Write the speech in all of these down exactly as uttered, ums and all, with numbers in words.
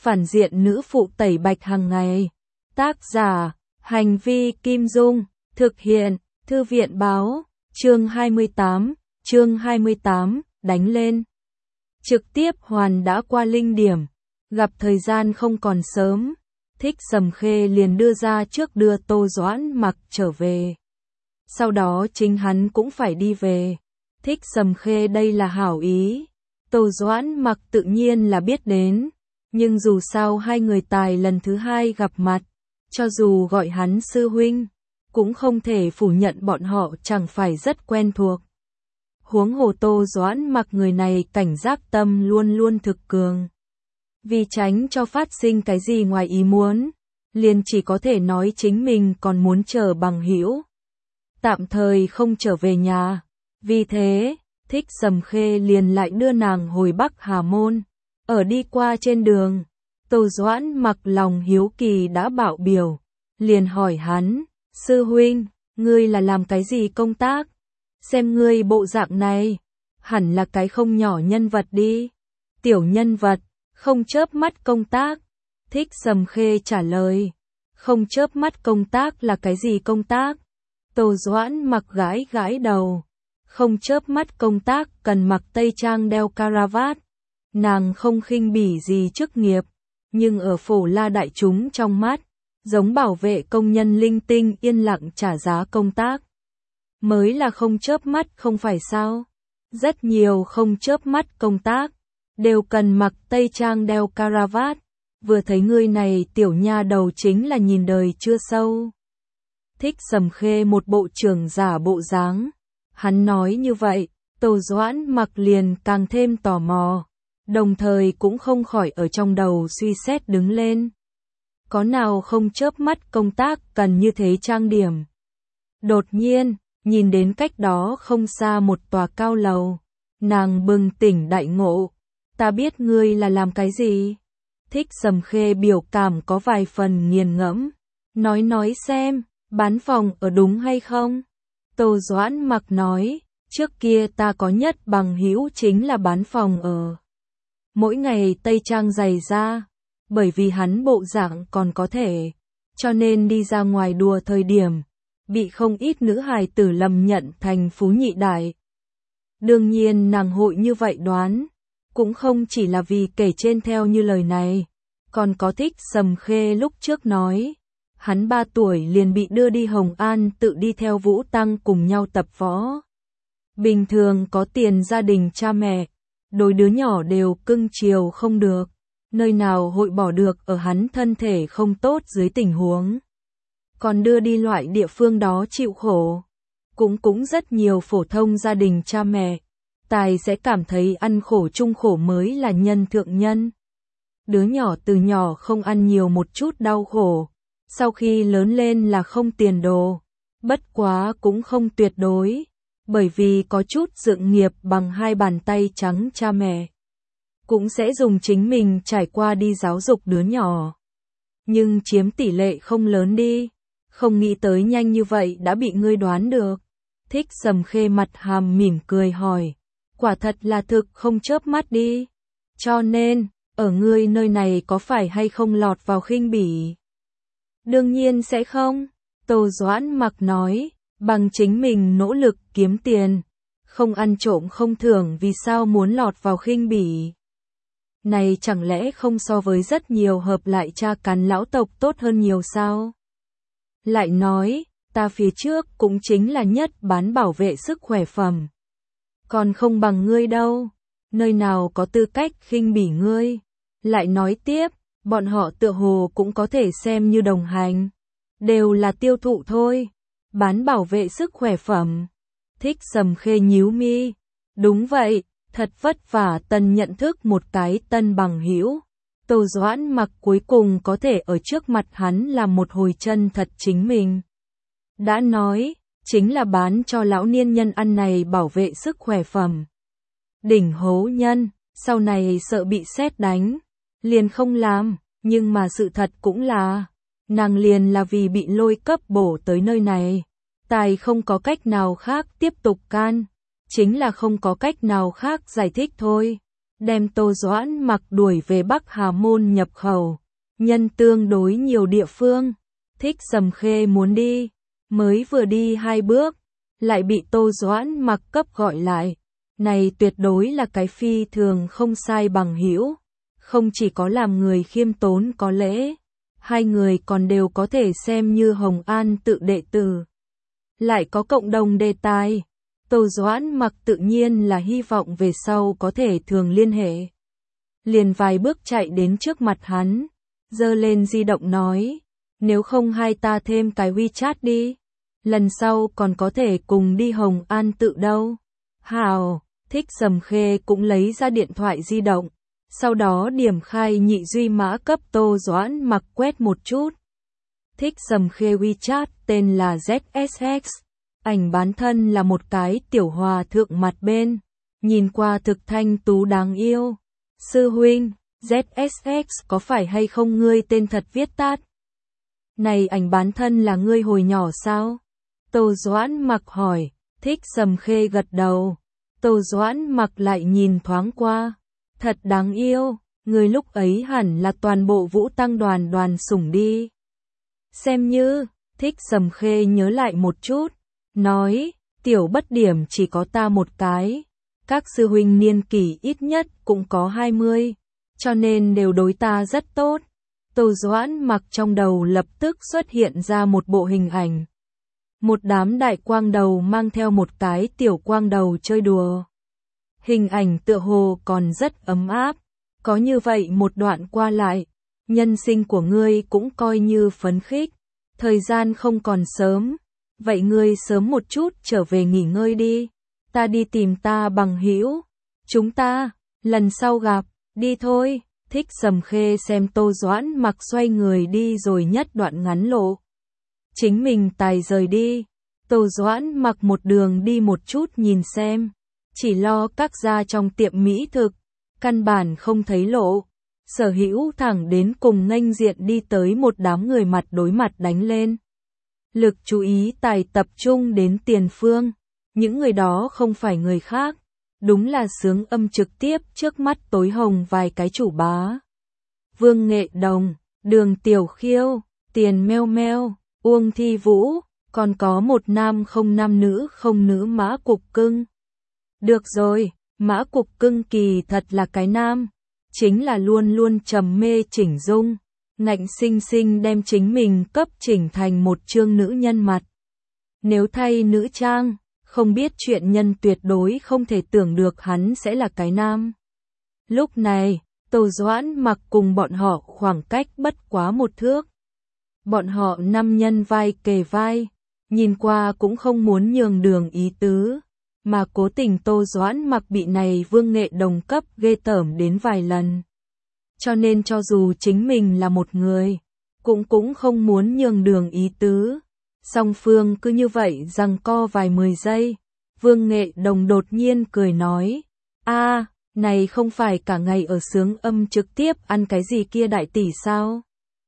phản diện nữ phụ tẩy bạch hàng ngày. Tác giả, Hành vi Kim Dung, thực hiện, Thư viện Báo, chương hai mươi tám, chương hai mươi tám, đánh lên. Trực tiếp hoàn đã qua linh điểm, gặp thời gian không còn sớm, Thích Sầm Khê liền đưa ra trước đưa Tô Doãn Mặc trở về. Sau đó chính hắn cũng phải đi về. Thích Sầm Khê đây là hảo ý, Tô Doãn Mặc tự nhiên là biết đến, nhưng dù sao hai người tài lần thứ hai gặp mặt, cho dù gọi hắn sư huynh, cũng không thể phủ nhận bọn họ chẳng phải rất quen thuộc. Huống hồ Tô Doãn Mặc người này cảnh giác tâm luôn luôn thực cường. Vì tránh cho phát sinh cái gì ngoài ý muốn, liền chỉ có thể nói chính mình còn muốn chờ bằng hữu, tạm thời không trở về nhà. Vì thế, Thích Sầm Khê liền lại đưa nàng hồi Bắc Hà Môn. Ở đi qua trên đường, Tô Doãn Mặc lòng hiếu kỳ đã bạo biểu, liền hỏi hắn, sư huynh, ngươi là làm cái gì công tác? Xem ngươi bộ dạng này, hẳn là cái không nhỏ nhân vật đi. Tiểu nhân vật, không chớp mắt công tác. Thích Sầm Khê trả lời, không chớp mắt công tác là cái gì công tác? Tô Doãn Mặc gãi gãi đầu, không chớp mắt công tác cần mặc tây trang đeo caravat. Nàng không khinh bỉ gì chức nghiệp, nhưng ở phổ la đại chúng trong mắt, giống bảo vệ công nhân linh tinh yên lặng trả giá công tác. Mới là không chớp mắt không phải sao? Rất nhiều không chớp mắt công tác, đều cần mặc tây trang đeo caravat. Vừa thấy ngươi này tiểu nha đầu chính là nhìn đời chưa sâu. Thích Sầm Khê một bộ trưởng giả bộ dáng. Hắn nói như vậy, Tô Doãn Mặc liền càng thêm tò mò, đồng thời cũng không khỏi ở trong đầu suy xét đứng lên. Có nào không chớp mắt công tác cần như thế trang điểm? Đột nhiên, nhìn đến cách đó không xa một tòa cao lầu, nàng bừng tỉnh đại ngộ. Ta biết ngươi là làm cái gì? Thích Sầm Khê biểu cảm có vài phần nghiền ngẫm. Nói nói xem, bán phòng ở đúng hay không? Tô Doãn Mặc nói, trước kia ta có nhất bằng hữu chính là bán phòng ở. Mỗi ngày tây trang giày ra, bởi vì hắn bộ dạng còn có thể, cho nên đi ra ngoài đùa thời điểm, bị không ít nữ hài tử lầm nhận thành phú nhị đại. Đương nhiên nàng hội như vậy đoán, cũng không chỉ là vì kể trên theo như lời này, còn có Thích Sầm Khê lúc trước nói, hắn ba tuổi liền bị đưa đi Hồng An tự đi theo Vũ Tăng cùng nhau tập võ. Bình thường có tiền gia đình cha mẹ, đối đứa nhỏ đều cưng chiều không được, nơi nào hội bỏ được ở hắn thân thể không tốt dưới tình huống. Còn đưa đi loại địa phương đó chịu khổ. Cũng cũng rất nhiều phổ thông gia đình cha mẹ, tài sẽ cảm thấy ăn khổ chung khổ mới là nhân thượng nhân. Đứa nhỏ từ nhỏ không ăn nhiều một chút đau khổ, sau khi lớn lên là không tiền đồ. Bất quá cũng không tuyệt đối, bởi vì có chút dựng nghiệp bằng hai bàn tay trắng cha mẹ, cũng sẽ dùng chính mình trải qua đi giáo dục đứa nhỏ. Nhưng chiếm tỷ lệ không lớn đi, không nghĩ tới nhanh như vậy đã bị ngươi đoán được. Thích Sầm Khê mặt hàm mỉm cười hỏi, quả thật là thực không chớp mắt đi. Cho nên, ở ngươi nơi này có phải hay không lọt vào khinh bỉ? Đương nhiên sẽ không, Tô Doãn Mặc nói, bằng chính mình nỗ lực kiếm tiền, không ăn trộm không thưởng vì sao muốn lọt vào khinh bỉ. Này chẳng lẽ không so với rất nhiều hợp lại cha cắn lão tộc tốt hơn nhiều sao? Lại nói, ta phía trước cũng chính là nhất bán bảo vệ sức khỏe phẩm. Còn không bằng ngươi đâu, nơi nào có tư cách khinh bỉ ngươi. Lại nói tiếp, bọn họ tựa hồ cũng có thể xem như đồng hành. Đều là tiêu thụ thôi, bán bảo vệ sức khỏe phẩm. Thích Sầm Khê nhíu mi, đúng vậy, thật vất vả tân nhận thức một cái tân bằng hữu. Tô Doãn Mặc cuối cùng có thể ở trước mặt hắn làm một hồi chân thật chính mình. Đã nói, chính là bán cho lão niên nhân ăn này bảo vệ sức khỏe phẩm. Đỉnh hố nhân, sau này sợ bị sét đánh, liền không làm, nhưng mà sự thật cũng là, nàng liền là vì bị lôi cấp bổ tới nơi này. Tài không có cách nào khác tiếp tục can, chính là không có cách nào khác giải thích thôi. đem Tô Doãn Mặc đuổi về Bắc Hà Môn nhập khẩu. Nhân tương đối nhiều địa phương, Thích Sầm Khê muốn đi, mới vừa đi hai bước, lại bị Tô Doãn Mặc cấp gọi lại. Này tuyệt đối là cái phi thường không sai bằng hữu, không chỉ có làm người khiêm tốn có lễ, hai người còn đều có thể xem như Hồng An tự đệ tử. Lại có cộng đồng đề tài, Tô Doãn Mặc tự nhiên là hy vọng về sau có thể thường liên hệ. Liền vài bước chạy đến trước mặt hắn, giơ lên di động nói, nếu không hai ta thêm cái WeChat đi, lần sau còn có thể cùng đi Hồng An tự đâu. Hào, Thích Sầm Khê cũng lấy ra điện thoại di động, sau đó điểm khai nhị duy mã cấp Tô Doãn Mặc quét một chút. Thích Sầm Khê WeChat tên là Z S X, ảnh bán thân là một cái tiểu hòa thượng mặt bên, nhìn qua thực thanh tú đáng yêu. Sư huynh, Z S X có phải hay không ngươi tên thật viết tắt? Này ảnh bán thân là ngươi hồi nhỏ sao? Tô Doãn Mặc hỏi. Thích Sầm Khê gật đầu. Tô Doãn Mặc lại nhìn thoáng qua. Thật đáng yêu, người lúc ấy hẳn là toàn bộ Vũ Tăng đoàn đoàn sủng đi. Xem như, Thích Sầm Khê nhớ lại một chút, nói, tiểu bất điểm chỉ có ta một cái. Các sư huynh niên kỷ ít nhất cũng có hai mươi, cho nên đều đối ta rất tốt. Tô Doãn Mặc trong đầu lập tức xuất hiện ra một bộ hình ảnh. Một đám đại quang đầu mang theo một cái tiểu quang đầu chơi đùa. Hình ảnh tựa hồ còn rất ấm áp. Có như vậy một đoạn qua lại, nhân sinh của ngươi cũng coi như phấn khích. Thời gian không còn sớm, vậy ngươi sớm một chút trở về nghỉ ngơi đi. Ta đi tìm ta bằng hữu. Chúng ta, lần sau gặp, đi thôi. Thích Sầm Khê xem Tô Doãn Mặc xoay người đi rồi nhất đoạn ngắn lộ. Chính mình tài rời đi. Tô Doãn Mặc một đường đi một chút nhìn xem. Chỉ lo các gia trong tiệm mỹ thực. Căn bản không thấy lộ. Sở Hữu thẳng đến cùng nghênh diện đi tới một đám người mặt đối mặt đánh lên. Lực chú ý tài tập trung đến Tiền Phương. Những người đó không phải người khác. Đúng là Sướng Âm trực tiếp trước mắt tối hồng vài cái chủ bá. Vương Nghệ Đồng, Đường Tiểu Khiêu, Tiền Meo Meo, Uông Thi Vũ, còn có một nam không nam nữ không nữ Mã Cục Cưng. Được rồi, Mã Cục Cưng kỳ thật là cái nam, chính là luôn luôn trầm mê chỉnh dung, ngạnh sinh sinh đem chính mình cấp chỉnh thành một chương nữ nhân mặt. Nếu thay nữ trang, không biết chuyện nhân tuyệt đối không thể tưởng được hắn sẽ là cái nam. Lúc này, Tô Doãn Mặc cùng bọn họ khoảng cách bất quá một thước. Bọn họ năm nhân vai kề vai, nhìn qua cũng không muốn nhường đường ý tứ, mà cố tình Tô Doãn Mặc bị này Vương Nghệ Đồng cấp ghê tởm đến vài lần. Cho nên cho dù chính mình là một người, cũng cũng không muốn nhường đường ý tứ. Song phương cứ như vậy giằng co vài mười giây, Vương Nghệ Đồng đột nhiên cười nói, a, này không phải cả ngày ở Sướng Âm trực tiếp ăn cái gì kia đại tỷ sao?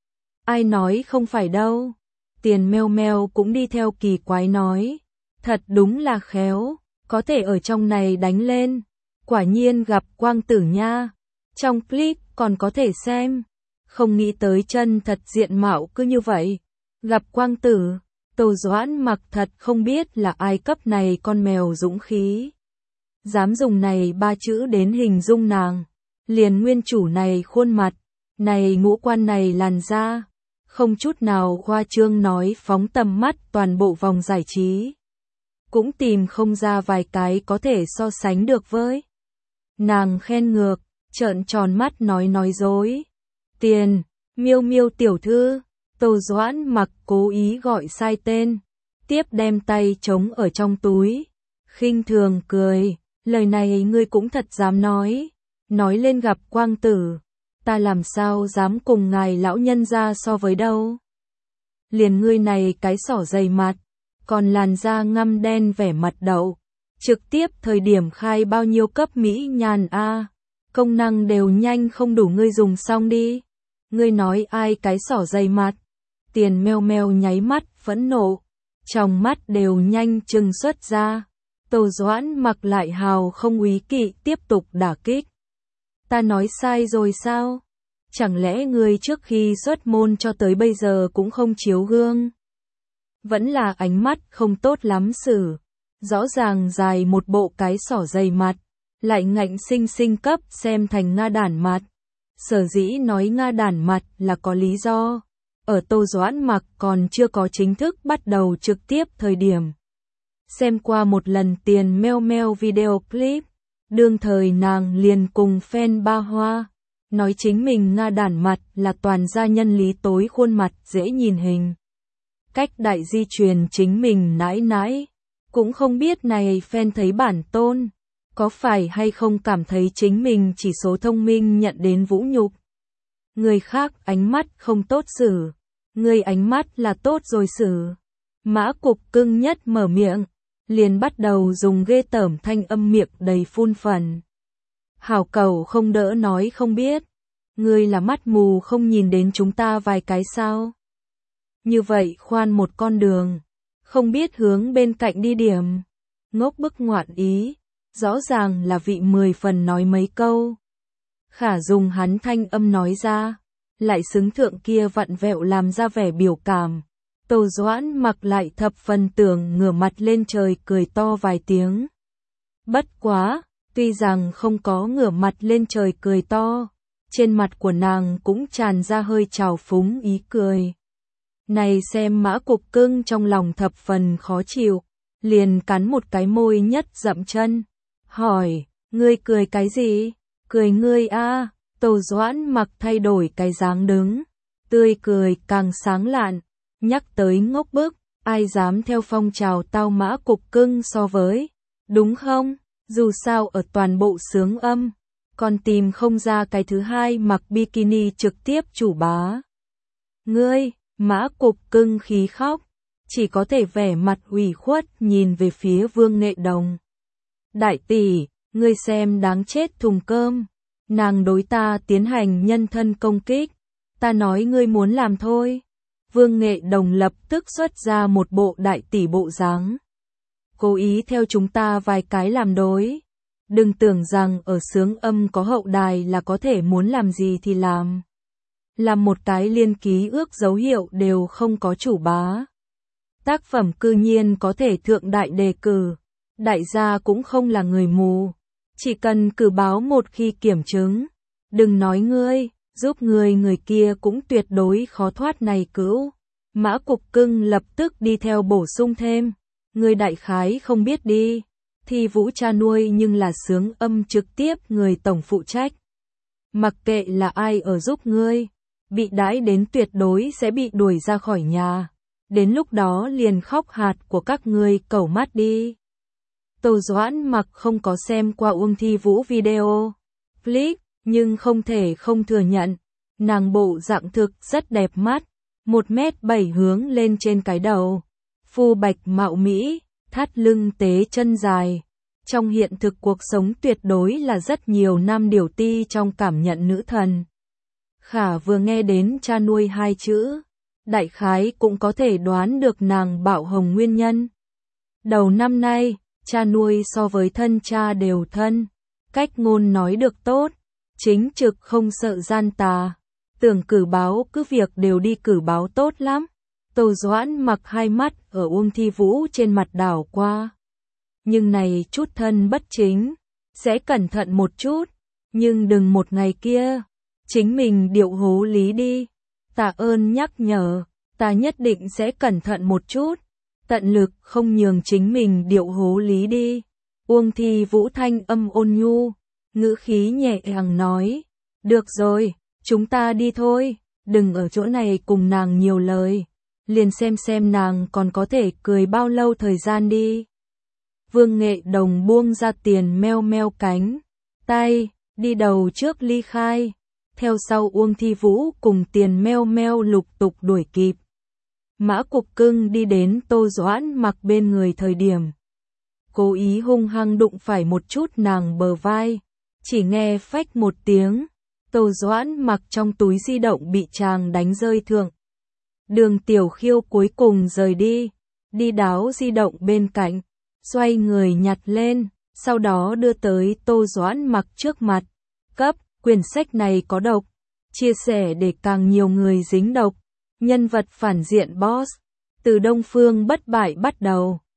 Ai nói không phải đâu. Tiền Meo Meo cũng đi theo kỳ quái nói, thật đúng là khéo, có thể ở trong này đánh lên, quả nhiên gặp quang tử nha, trong clip còn có thể xem, không nghĩ tới chân thật diện mạo cứ như vậy, gặp quang tử. Tô Doãn Mặc thật không biết là ai cấp này con mèo dũng khí. Dám dùng này ba chữ đến hình dung nàng. Liền nguyên chủ này khuôn mặt, này ngũ quan này làn da. Không chút nào khoa trương nói phóng tầm mắt toàn bộ vòng giải trí. Cũng tìm không ra vài cái có thể so sánh được với. Nàng khen ngược, trợn tròn mắt nói nói dối. Tiền, Miêu Miêu tiểu thư. Tô Doãn Mặc cố ý gọi sai tên, tiếp đem tay trống ở trong túi, khinh thường cười, lời này ngươi cũng thật dám nói, nói lên gặp quang tử, ta làm sao dám cùng ngài lão nhân ra so với đâu. Liền ngươi này cái sỏ dày mặt, còn làn da ngăm đen vẻ mặt đậu, trực tiếp thời điểm khai bao nhiêu cấp mỹ nhàn a, công năng đều nhanh không đủ ngươi dùng xong đi. Ngươi nói ai cái sỏ dày mặt? Tiền Meo Meo nháy mắt phẫn nộ, trong mắt đều nhanh trừng xuất ra. Tô Doãn Mặc lại hào không úy kỵ tiếp tục đả kích. Ta nói sai rồi sao? Chẳng lẽ ngươi trước khi xuất môn cho tới bây giờ cũng không chiếu gương? Vẫn là ánh mắt không tốt lắm xử. Rõ ràng dài một bộ cái sỏ dày mặt, lại ngạnh sinh sinh cấp xem thành Nga đản mặt. Sở dĩ nói Nga đản mặt là có lý do. Ở Tô Doãn Mặc còn chưa có chính thức bắt đầu trực tiếp thời điểm. Xem qua một lần tiền meo meo video clip, đương thời nàng liền cùng fan Ba Hoa, nói chính mình Nga đản mặt là toàn gia nhân lý tối khuôn mặt dễ nhìn hình. Cách đại di truyền chính mình nãi nãi, cũng không biết này fan thấy bản tôn, có phải hay không cảm thấy chính mình chỉ số thông minh nhận đến vũ nhục. Người khác ánh mắt không tốt xử, người ánh mắt là tốt rồi xử. Mã Cục Cưng nhất mở miệng, liền bắt đầu dùng ghê tởm thanh âm miệng đầy phun phẩn. Hảo Cẩu không đỡ nói không biết, ngươi là mắt mù không nhìn đến chúng ta vài cái sao? Như vậy khoan một con đường, không biết hướng bên cạnh đi điểm. Ngốc bức ngoạn ý, rõ ràng là vị mười phần nói mấy câu. Khả dùng hắn thanh âm nói ra, lại xứng thượng kia vặn vẹo làm ra vẻ biểu cảm. Tô Doãn Mặc lại thập phần tưởng ngửa mặt lên trời cười to vài tiếng. Bất quá, tuy rằng không có ngửa mặt lên trời cười to, trên mặt của nàng cũng tràn ra hơi trào phúng ý cười. Này xem Mã Cục Cưng trong lòng thập phần khó chịu, liền cắn một cái môi nhất dậm chân, hỏi, ngươi cười cái gì? Cười ngươi a? Tô Doãn Mặc thay đổi cái dáng đứng, tươi cười càng sáng lạn, nhắc tới ngốc bức, ai dám theo phong trào tao Mã Cục Cưng so với, đúng không? Dù sao ở toàn bộ sướng âm, còn tìm không ra cái thứ hai mặc bikini trực tiếp chủ bá. Ngươi, Mã Cục Cưng khí khóc, chỉ có thể vẻ mặt ủy khuất nhìn về phía Vương Nghệ Đồng. Đại tỷ, ngươi xem đáng chết thùng cơm, nàng đối ta tiến hành nhân thân công kích, ta nói ngươi muốn làm thôi. Vương Nghệ Đồng lập tức xuất ra một bộ đại tỷ bộ dáng. Cố ý theo chúng ta vài cái làm đối. Đừng tưởng rằng ở sướng âm có hậu đài là có thể muốn làm gì thì làm. Làm một cái liên ký ước dấu hiệu đều không có chủ bá. Tác phẩm cư nhiên có thể thượng đại đề cử. Đại gia cũng không là người mù. Chỉ cần cử báo một khi kiểm chứng. Đừng nói ngươi, giúp người người kia cũng tuyệt đối khó thoát này cữu. Mã Cục Cưng lập tức đi theo bổ sung thêm. Người đại khái không biết đi. Thì Vũ cha nuôi nhưng là sướng âm trực tiếp người tổng phụ trách. Mặc kệ là ai ở giúp ngươi, bị đãi đến tuyệt đối sẽ bị đuổi ra khỏi nhà. Đến lúc đó liền khóc hạt của các ngươi cẩu mắt đi. Tô Doãn Mặc không có xem qua Uông Thi Vũ video clip, nhưng không thể không thừa nhận, nàng bộ dạng thực rất đẹp mắt, một mét bảy hướng lên trên cái đầu, phu bạch mạo mỹ, thắt lưng tế chân dài. Trong hiện thực cuộc sống tuyệt đối là rất nhiều nam điều ti trong cảm nhận nữ thần. Khả vừa nghe đến cha nuôi hai chữ, đại khái cũng có thể đoán được nàng bạo hồng nguyên nhân. Đầu năm nay, cha nuôi so với thân cha đều thân, cách ngôn nói được tốt, chính trực không sợ gian tà, tưởng cử báo cứ việc đều đi cử báo tốt lắm. Tô Doãn Mặc hai mắt ở Uông Thi Vũ trên mặt đảo qua. Nhưng này chút thân bất chính, sẽ cẩn thận một chút, nhưng đừng một ngày kia, chính mình điệu hố lý đi. Tạ ơn nhắc nhở, ta nhất định sẽ cẩn thận một chút, tận lực không nhường chính mình điệu hố lý đi. Uông Thi Vũ thanh âm ôn nhu, ngữ khí nhẹ nhàng nói, được rồi, chúng ta đi thôi, đừng ở chỗ này cùng nàng nhiều lời, liền xem xem nàng còn có thể cười bao lâu thời gian đi. Vương Nghệ Đồng buông ra tiền meo meo cánh tay, đi đầu trước ly khai, theo sau Uông Thi Vũ cùng tiền meo meo lục tục đuổi kịp. Mã Cục Cưng đi đến Tô Doãn Mặc bên người thời điểm, cố ý hung hăng đụng phải một chút nàng bờ vai, chỉ nghe phách một tiếng, Tô Doãn Mặc trong túi di động bị chàng đánh rơi thượng. Đường Tiểu Khiêu cuối cùng rời đi, đi đáo di động bên cạnh, xoay người nhặt lên, sau đó đưa tới Tô Doãn Mặc trước mặt, cấp, quyển sách này có độc. Chia sẻ để càng nhiều người dính độc. Nhân vật phản diện boss. Từ Đông Phương bất bại bắt đầu.